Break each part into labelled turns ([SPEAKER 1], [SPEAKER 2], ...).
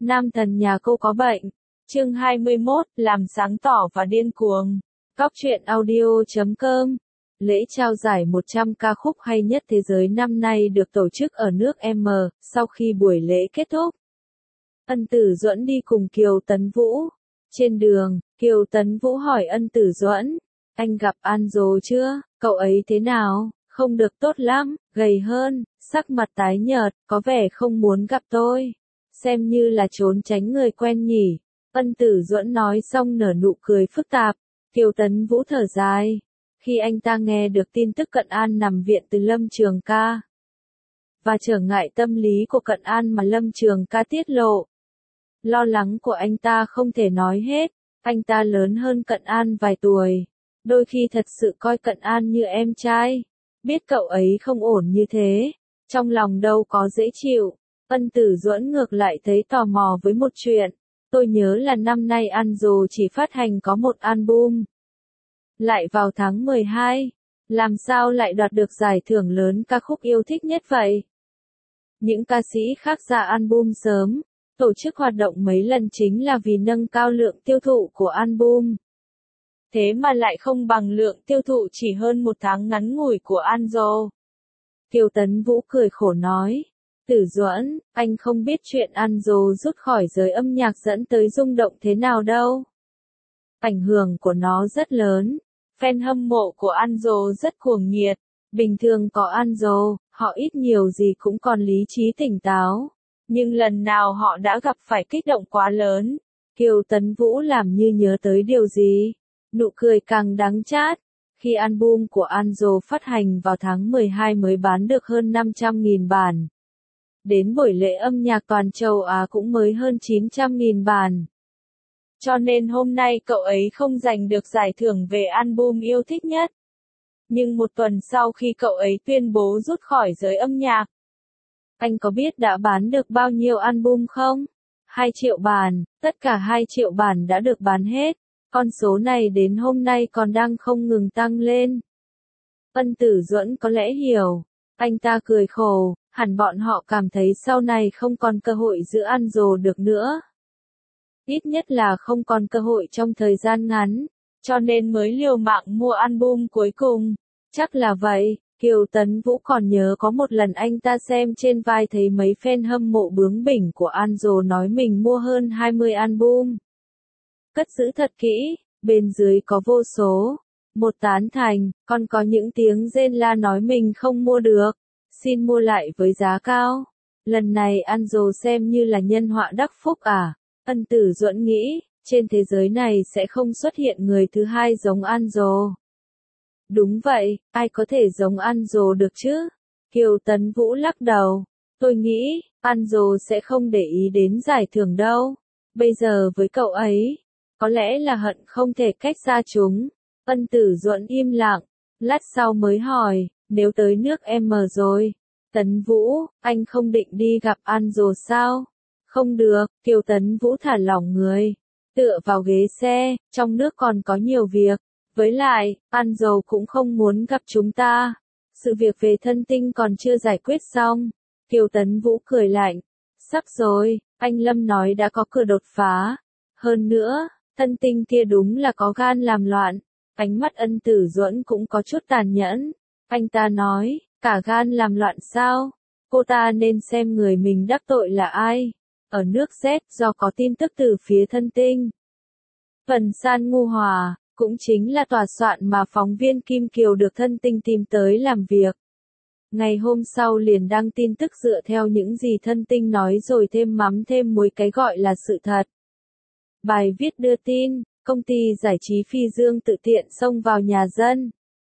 [SPEAKER 1] Nam thần nhà cô có bệnh. Chương 21, làm sáng tỏ và điên cuồng. Cóc truyện audio.com. Lễ trao giải 100 ca khúc hay nhất thế giới năm nay được tổ chức ở nước M. Sau khi buổi lễ kết thúc, Ân Tử Duẫn đi cùng Kiều Tấn Vũ. Trên đường, Kiều Tấn Vũ hỏi Ân Tử Duẫn, anh gặp An Dồ chưa, cậu ấy thế nào? Không được tốt lắm, gầy hơn, sắc mặt tái nhợt, có vẻ không muốn gặp tôi. Xem như là trốn tránh người quen nhỉ. Ân Tử Duẫn nói xong nở nụ cười phức tạp. Kiều Tấn Vũ thở dài. Khi anh ta nghe được tin tức Cận An nằm viện từ Lâm Trường Ca và trở ngại tâm lý của Cận An mà Lâm Trường Ca tiết lộ, lo lắng của anh ta không thể nói hết. Anh ta lớn hơn Cận An vài tuổi, đôi khi thật sự coi Cận An như em trai. Biết cậu ấy không ổn như thế, trong lòng đâu có dễ chịu. Ân Tử Duẫn ngược lại thấy tò mò với một chuyện. Tôi nhớ là năm nay An Dồ chỉ phát hành có một album. Lại vào tháng 12, làm sao lại đoạt được giải thưởng lớn ca khúc yêu thích nhất vậy? Những ca sĩ khác ra album sớm, tổ chức hoạt động mấy lần chính là vì nâng cao lượng tiêu thụ của album. Thế mà lại không bằng lượng tiêu thụ chỉ hơn một tháng ngắn ngủi của An Dồ. Kiều Tấn Vũ cười khổ nói, Tử Duẫn, anh không biết chuyện An Dồ rút khỏi giới âm nhạc dẫn tới rung động thế nào đâu. Ảnh hưởng của nó rất lớn, fan hâm mộ của An Dồ rất cuồng nhiệt. Bình thường có An Dồ, họ ít nhiều gì cũng còn lý trí tỉnh táo. Nhưng lần nào họ đã gặp phải kích động quá lớn. Kiều Tấn Vũ làm như nhớ tới điều gì. Nụ cười càng đắng chát. Khi album của An Dồ phát hành vào tháng 12 mới bán được hơn 500.000 bản. Đến buổi lễ âm nhạc toàn châu Á cũng mới hơn 900.000 bản. Cho nên hôm nay cậu ấy không giành được giải thưởng về album yêu thích nhất. Nhưng một tuần sau khi cậu ấy tuyên bố rút khỏi giới âm nhạc, anh có biết đã bán được bao nhiêu album không? 2 triệu bản, tất cả 2 triệu bản đã được bán hết. Con số này đến hôm nay còn đang không ngừng tăng lên. Ân Tử Duẫn có lẽ hiểu. Anh ta cười khổ, hẳn bọn họ cảm thấy sau này không còn cơ hội giữ An Dồ được nữa. Ít nhất là không còn cơ hội trong thời gian ngắn, cho nên mới liều mạng mua album cuối cùng. Chắc là vậy. Kiều Tấn Vũ còn nhớ có một lần anh ta xem trên vai thấy mấy fan hâm mộ bướng bỉnh của An Dồ nói mình mua hơn 20 album. Cất giữ thật kỹ, bên dưới có vô số. Một tán thành, còn có những tiếng rên la nói mình không mua được. Xin mua lại với giá cao. Lần này An Dồ xem như là nhân họa đắc phúc à? Ân Tử Duẫn nghĩ, trên thế giới này sẽ không xuất hiện người thứ hai giống An Dồ. Đúng vậy, ai có thể giống An Dồ được chứ? Kiều Tấn Vũ lắc đầu. Tôi nghĩ, An Dồ sẽ không để ý đến giải thưởng đâu. Bây giờ với cậu ấy, có lẽ là hận không thể cách xa chúng. Ân Tử Duẫn im lặng, lát sau mới hỏi, nếu tới nước M rồi, Tấn Vũ, anh không định đi gặp An Dồ sao? Không được, Kiều Tấn Vũ thả lỏng người, tựa vào ghế xe, trong nước còn có nhiều việc. Với lại, An Dồ cũng không muốn gặp chúng ta. Sự việc về thân tinh còn chưa giải quyết xong. Kiều Tấn Vũ cười lạnh. Sắp rồi, anh Lâm nói đã có cửa đột phá. Hơn nữa, thân tinh kia đúng là có gan làm loạn. Ánh mắt Ân Tử Duẫn cũng có chút tàn nhẫn. Anh ta nói, cả gan làm loạn sao? Cô ta nên xem người mình đắc tội là ai. Ở nước Z do có tin tức từ phía thân tinh. Phần San Ngu Hòa, cũng chính là tòa soạn mà phóng viên Kim Kiều được thân tinh tìm tới làm việc. Ngày hôm sau liền đăng tin tức dựa theo những gì thân tinh nói rồi thêm mắm thêm muối cái gọi là sự thật. Bài viết đưa tin, công ty giải trí Phi Dương tự tiện xông vào nhà dân.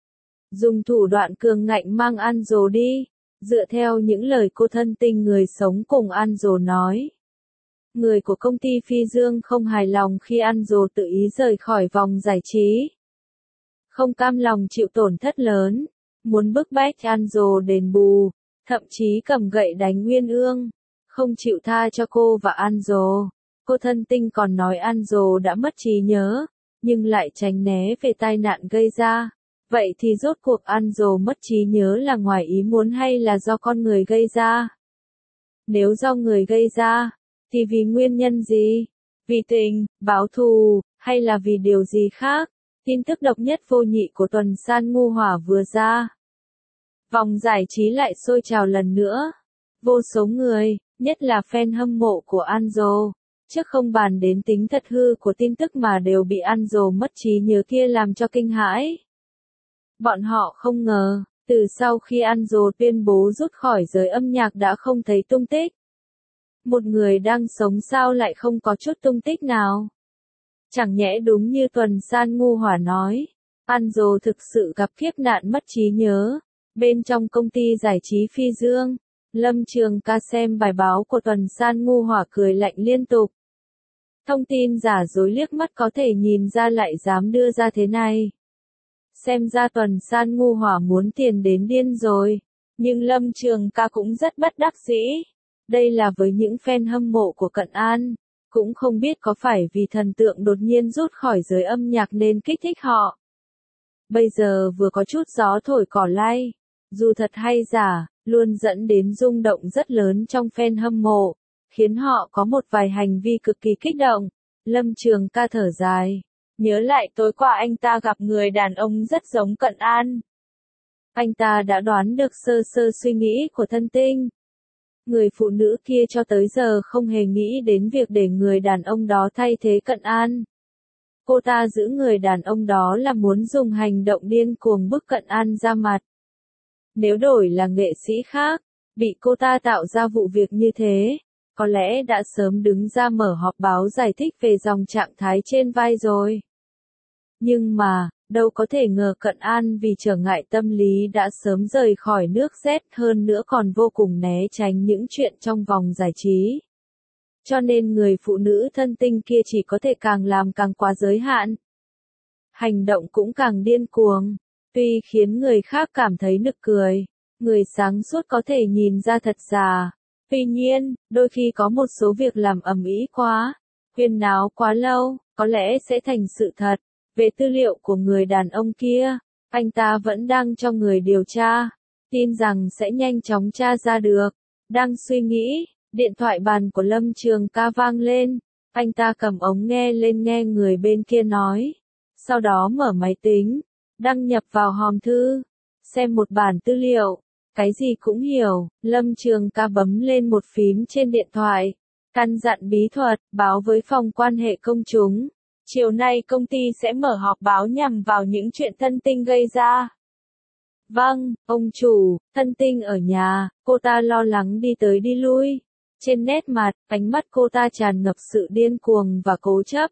[SPEAKER 1] Dùng thủ đoạn cường ngạnh mang An Dồ đi, dựa theo những lời cô thân tinh người sống cùng An Dồ nói. Người của công ty Phi Dương không hài lòng khi An Dồ tự ý rời khỏi vòng giải trí. Không cam lòng chịu tổn thất lớn, muốn bức bách An Dồ đền bù, thậm chí cầm gậy đánh Uyên Ương, không chịu tha cho cô và An Dồ. Cô thân tinh còn nói An Dồ đã mất trí nhớ, nhưng lại tránh né về tai nạn gây ra. Vậy thì rốt cuộc An Dồ mất trí nhớ là ngoài ý muốn hay là do con người gây ra? Nếu do người gây ra, Thì vì nguyên nhân gì? Vì tình, báo thù, hay là vì điều gì khác? Tin tức độc nhất vô nhị của tuần san ngu hỏa vừa ra. Vòng giải trí lại sôi trào lần nữa. Vô số người, nhất là fan hâm mộ của Anjo, trước không bàn đến tính thật hư của tin tức mà đều bị Anjo mất trí nhớ kia làm cho kinh hãi. Bọn họ không ngờ, từ sau khi Anjo tuyên bố rút khỏi giới âm nhạc đã không thấy tung tích. Một người đang sống sao lại không có chút tung tích nào? Chẳng nhẽ đúng như tuần san ngu hỏa nói, Anjo thực sự gặp kiếp nạn mất trí nhớ. Bên trong công ty giải trí Phi Dương, Lâm Trường Ca xem bài báo của tuần san ngu hỏa cười lạnh liên tục. Thông tin giả dối liếc mắt có thể nhìn ra lại dám đưa ra thế này. Xem ra tuần san ngu hỏa muốn tiền đến điên rồi. Nhưng Lâm Trường Ca cũng rất bất đắc dĩ. Đây là với những fan hâm mộ của Cận An. Cũng không biết có phải vì thần tượng đột nhiên rút khỏi giới âm nhạc nên kích thích họ. Bây giờ vừa có chút gió thổi cỏ lay. Dù thật hay giả, luôn dẫn đến rung động rất lớn trong fan hâm mộ. Khiến họ có một vài hành vi cực kỳ kích động. Lâm Trường Ca thở dài. Nhớ lại tối qua anh ta gặp người đàn ông rất giống Cận An. Anh ta đã đoán được sơ sơ suy nghĩ của Thân Tinh. Người phụ nữ kia cho tới giờ không hề nghĩ đến việc để người đàn ông đó thay thế Cận An. Cô ta giữ người đàn ông đó là muốn dùng hành động điên cuồng bức Cận An ra mặt. Nếu đổi là nghệ sĩ khác, bị cô ta tạo ra vụ việc như thế, có lẽ đã sớm đứng ra mở họp báo giải thích về dòng trạng thái trên vai rồi. Nhưng mà, đâu có thể ngờ Cận An vì trở ngại tâm lý đã sớm rời khỏi nước Z, hơn nữa còn vô cùng né tránh những chuyện trong vòng giải trí. Cho nên người phụ nữ Thân Tinh kia chỉ có thể càng làm càng quá giới hạn. Hành động cũng càng điên cuồng, tuy khiến người khác cảm thấy nực cười, người sáng suốt có thể nhìn ra thật giả. Tuy nhiên, đôi khi có một số việc làm ầm ĩ quá, huyên náo quá lâu, có lẽ sẽ thành sự thật. Về tư liệu của người đàn ông kia, anh ta vẫn đang cho người điều tra, tin rằng sẽ nhanh chóng tra ra được. Đang suy nghĩ, điện thoại bàn của Lâm Trường Ca vang lên, anh ta cầm ống nghe lên nghe người bên kia nói. Sau đó mở máy tính, đăng nhập vào hòm thư, xem một bản tư liệu, cái gì cũng hiểu. Lâm Trường Ca bấm lên một phím trên điện thoại, căn dặn bí thuật, báo với phòng quan hệ công chúng. Chiều nay công ty sẽ mở họp báo nhằm vào những chuyện Thân Tinh gây ra. Vâng, ông chủ, Thân Tinh ở nhà, cô ta lo lắng đi tới đi lui. Trên nét mặt, ánh mắt cô ta tràn ngập sự điên cuồng và cố chấp.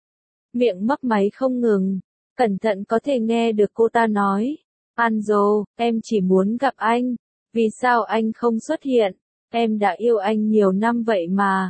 [SPEAKER 1] Miệng mấp máy không ngừng, cẩn thận có thể nghe được cô ta nói. Anjo, em chỉ muốn gặp anh. Vì sao anh không xuất hiện? Em đã yêu anh nhiều năm vậy mà.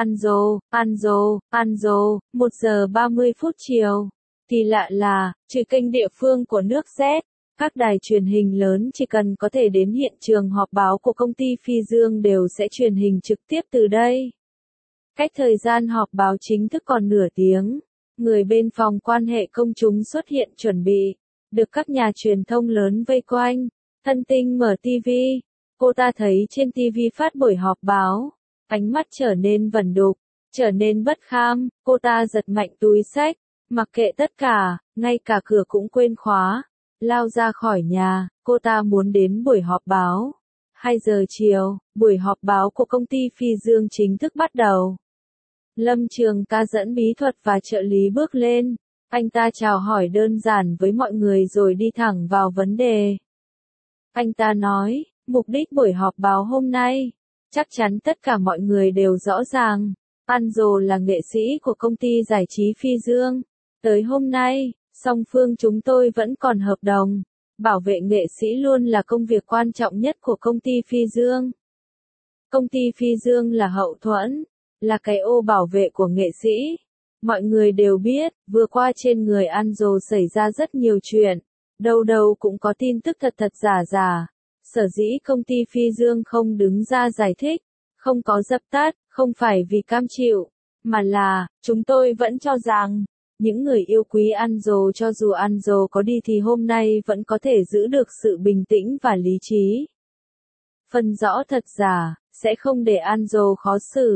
[SPEAKER 1] Anjo, 1 giờ 30 phút chiều. Kỳ lạ là, trừ kênh địa phương của nước Z, các đài truyền hình lớn chỉ cần có thể đến hiện trường họp báo của công ty Phi Dương đều sẽ truyền hình trực tiếp từ đây. Cách thời gian họp báo chính thức còn nửa tiếng, người bên phòng quan hệ công chúng xuất hiện chuẩn bị, được các nhà truyền thông lớn vây quanh. Thân Tinh mở TV, cô ta thấy trên TV phát buổi họp báo. Ánh mắt trở nên vẩn đục, trở nên bất kham, cô ta giật mạnh túi xách, mặc kệ tất cả, ngay cả cửa cũng quên khóa, lao ra khỏi nhà, cô ta muốn đến buổi họp báo. 2 giờ chiều, buổi họp báo của công ty Phi Dương chính thức bắt đầu. Lâm Trường Ca dẫn bí thuật và trợ lý bước lên, anh ta chào hỏi đơn giản với mọi người rồi đi thẳng vào vấn đề. Anh ta nói, mục đích buổi họp báo hôm nay. Chắc chắn tất cả mọi người đều rõ ràng, Anjo là nghệ sĩ của công ty giải trí Phi Dương. Tới hôm nay, song phương chúng tôi vẫn còn hợp đồng. Bảo vệ nghệ sĩ luôn là công việc quan trọng nhất của công ty Phi Dương. Công ty Phi Dương là hậu thuẫn, là cái ô bảo vệ của nghệ sĩ. Mọi người đều biết, vừa qua trên người Anjo xảy ra rất nhiều chuyện. Đâu đâu cũng có tin tức thật thật giả giả. Sở dĩ công ty Phi Dương không đứng ra giải thích, không có dập tắt, không phải vì cam chịu, mà là, chúng tôi vẫn cho rằng, những người yêu quý Anjo cho dù Anjo có đi thì hôm nay vẫn có thể giữ được sự bình tĩnh và lý trí. Phân rõ thật giả, sẽ không để Anjo khó xử.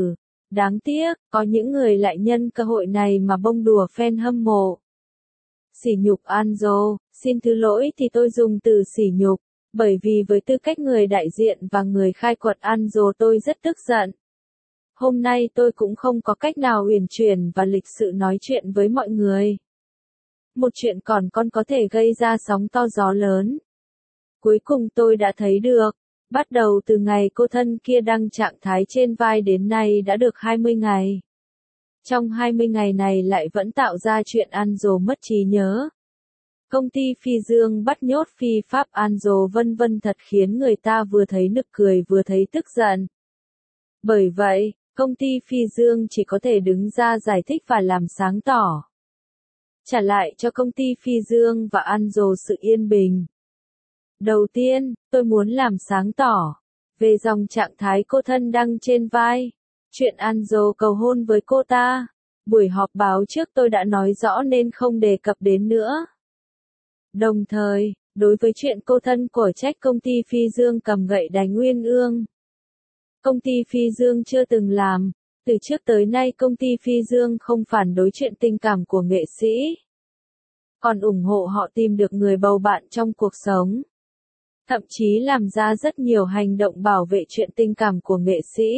[SPEAKER 1] Đáng tiếc, có những người lại nhân cơ hội này mà bông đùa fan hâm mộ. Sỉ nhục Anzo, xin thứ lỗi thì tôi dùng từ sỉ nhục, bởi vì với tư cách người đại diện và người khai quật Anzo tôi rất tức giận. Hôm nay tôi cũng không có cách nào uyển chuyển và lịch sự nói chuyện với mọi người. Một chuyện còn con có thể gây ra sóng to gió lớn. Cuối cùng tôi đã thấy được, bắt đầu từ ngày cô thân kia đăng trạng thái trên vai đến nay đã được 20 ngày. Trong 20 ngày này lại vẫn tạo ra chuyện Anzo mất trí nhớ. Công ty Phi Dương bắt nhốt phi pháp Anzo vân vân thật khiến người ta vừa thấy nực cười vừa thấy tức giận. Bởi vậy, công ty Phi Dương chỉ có thể đứng ra giải thích và làm sáng tỏ. Trả lại cho công ty Phi Dương và Anzo sự yên bình. Đầu tiên, tôi muốn làm sáng tỏ về dòng trạng thái cô thân đăng trên vai. Chuyện Anzo cầu hôn với cô ta. Buổi họp báo trước tôi đã nói rõ nên không đề cập đến nữa. Đồng thời, đối với chuyện cô thân của trách công ty Phi Dương cầm gậy đánh Uyên Ương. Công ty Phi Dương chưa từng làm. Từ trước tới nay công ty Phi Dương không phản đối chuyện tình cảm của nghệ sĩ. Còn ủng hộ họ tìm được người bầu bạn trong cuộc sống. Thậm chí làm ra rất nhiều hành động bảo vệ chuyện tình cảm của nghệ sĩ.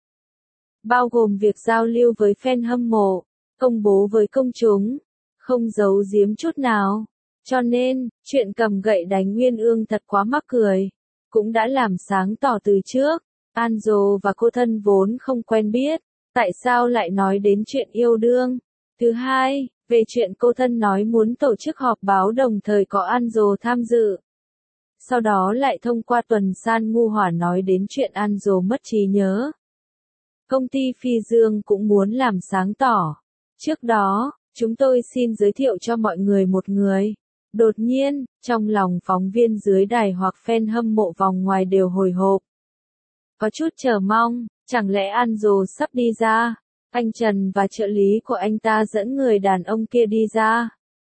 [SPEAKER 1] Bao gồm việc giao lưu với fan hâm mộ, công bố với công chúng, không giấu giếm chút nào. Cho nên, chuyện cầm gậy đánh Uyên Ương thật quá mắc cười. Cũng đã làm sáng tỏ từ trước, Anzo và cô thân vốn không quen biết, tại sao lại nói đến chuyện yêu đương. Thứ hai, về chuyện cô thân nói muốn tổ chức họp báo đồng thời có Anzo tham dự. Sau đó lại thông qua Tuần San Ngu Hỏa nói đến chuyện Anzo mất trí nhớ. Công ty Phi Dương cũng muốn làm sáng tỏ. Trước đó, chúng tôi xin giới thiệu cho mọi người một người. Đột nhiên, trong lòng phóng viên dưới đài hoặc fan hâm mộ vòng ngoài đều hồi hộp. Có chút chờ mong, chẳng lẽ Anzo sắp đi ra? Anh Trần và trợ lý của anh ta dẫn người đàn ông kia đi ra.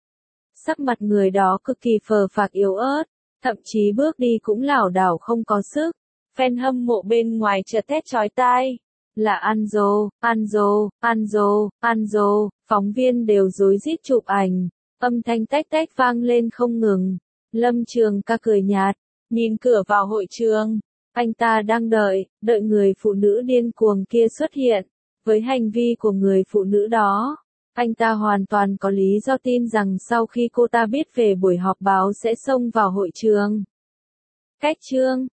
[SPEAKER 1] Sắc mặt người đó cực kỳ phờ phạc yếu ớt, thậm chí bước đi cũng lảo đảo không có sức. Fan hâm mộ bên ngoài chợt thét chói tai. Là Anzo, Anzo, Anzo, Anzo, phóng viên đều rối rít chụp ảnh. Âm thanh tách tách vang lên không ngừng. Lâm Trường Ca cười nhạt, nhìn cửa vào hội trường. Anh ta đang đợi người phụ nữ điên cuồng kia xuất hiện. Với hành vi của người phụ nữ đó, anh ta hoàn toàn có lý do tin rằng sau khi cô ta biết về buổi họp báo sẽ xông vào hội trường. Cách chương